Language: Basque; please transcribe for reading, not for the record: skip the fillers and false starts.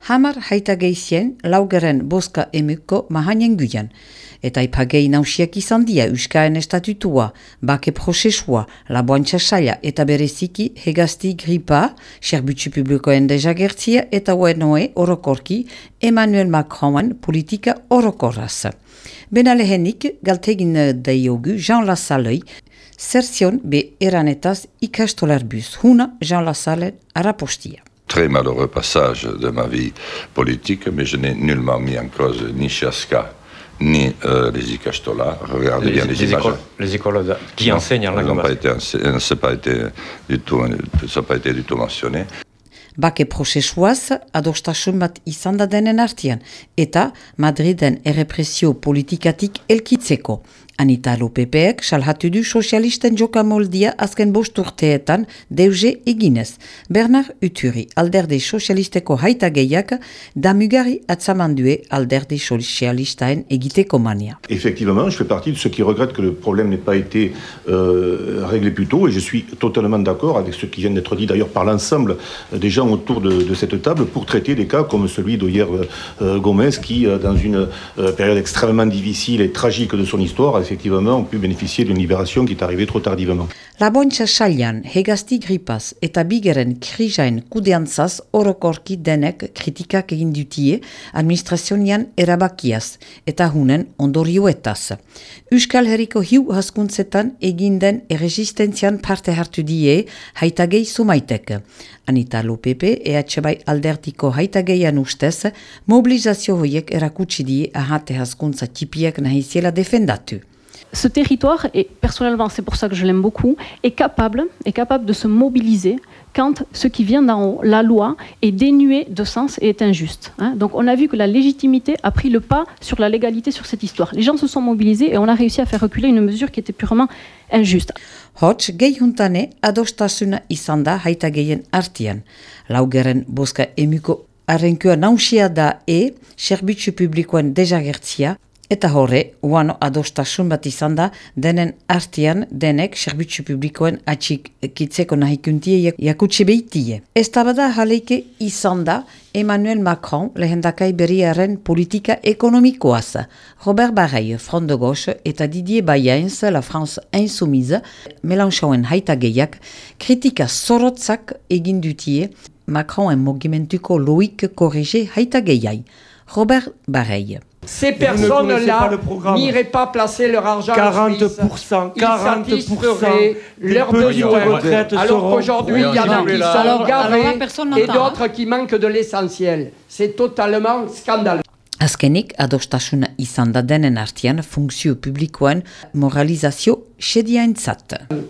Hamar haitageizien laugeren boska emuko mahanen guian. Eta ipagei nausiak izan dia Euskaen estatutua, bake prozesua, laboantxa saia eta bereziki hegazti gripa, serbutsu publikoen dejagertzia eta uenoe orokorki Emmanuel Macronen politika orokorraz. Benalehenik galtegin daiogu Jean Lassalei, zerzion be eranetaz ikastolarbuz, huna Jean Lassalle arapostia. Très malheureux passage de ma vie politique, mais je n'ai nullement mis en cause ni Chaska, ni les ikastolas. Regardez bien les images. Les écoles qui enseignent en langue basque. Ça n'a pas été du tout mentionné. Bake prozesuaz adostasun bat izan da denen artean, eta Madriden errepresio politikatik elkitzeko. Anita Lopepeek salhatu du sozialisten jokamoldia azken 5 urteetan deuze eginez. Bernard Uturi, alderde sozialisteko haitageiak, damugari atzamandue alderde sozialistaen egiteko mania. Effectivement, je fais partie de ceux qui regrettent que le problème n'ait pas été réglé plus tôt, et je suis totalement d'accord avec ce qui vient d'être dit d'ailleurs par l'ensemble des gens autour de cette table pour traiter des cas comme celui d'Oyer Gomez qui, dans une période extrêmement difficile et tragique de son histoire, effectivement, ont pu bénéficier d'une libération qui est arrivée trop tardivement. Laboantxa sailan, hegazti gripaz eta bigeren krisaen kudeantzaz orokorki denek kritikak egin dutie administrazionian erabakiaz eta hunen ondorioetaz. Euskal Herriko hiu haskuntzetan egin den erresistentzian parte hartu die haitagei sumaitek. Anita Lopepe, EH alderdiko haitageian ustez, mobilizazio hoiek erakutsi die ahate haskuntza tipiek nahiziela defendatu. Ce territoire, et personnellement c'est pour ça que je l'aime beaucoup, est capable de se mobiliser quand ce qui vient d'en haut, la loi, est dénué de sens et est injuste. Donc on a vu que la légitimité a pris le pas sur la légalité sur cette histoire. Les gens se sont mobilisés et on a réussi à faire reculer une mesure qui était purement injuste. Hots, gehiuntane adostasuna izan da haitageien artian. Laugeren boska emuko arrenkua nausia da serbitzu publikoen dejagertzia, eta horre, uano adostasun bat izan da, denen artian denek serbitzu publikoen atxikitzeko nahikuntie jakutsi behitie. Ez tabada jaleike izan da Emmanuel Macron lehendakai berriaren politika ekonomikoaz. Robert Barrey, Front de Gauche, eta Didier Bayains, La France Insoumise, Mélenchonen haitageiak, kritika zorotzak egin dutie Macronen mugimentuko loik korrige haitageiai. Robert Barrey. Ces personnes-là n'iraient pas placer leur argent en Suisse. 40%, Ils satisferaient leurs besoins. Alors qu'aujourd'hui, il y en a qui sont gavés et d'autres qui manquent de l'essentiel. C'est totalement scandaleux. Azkenik, adostasuna izan da denen artean funtzio publikoen moralizazio sediaentzat.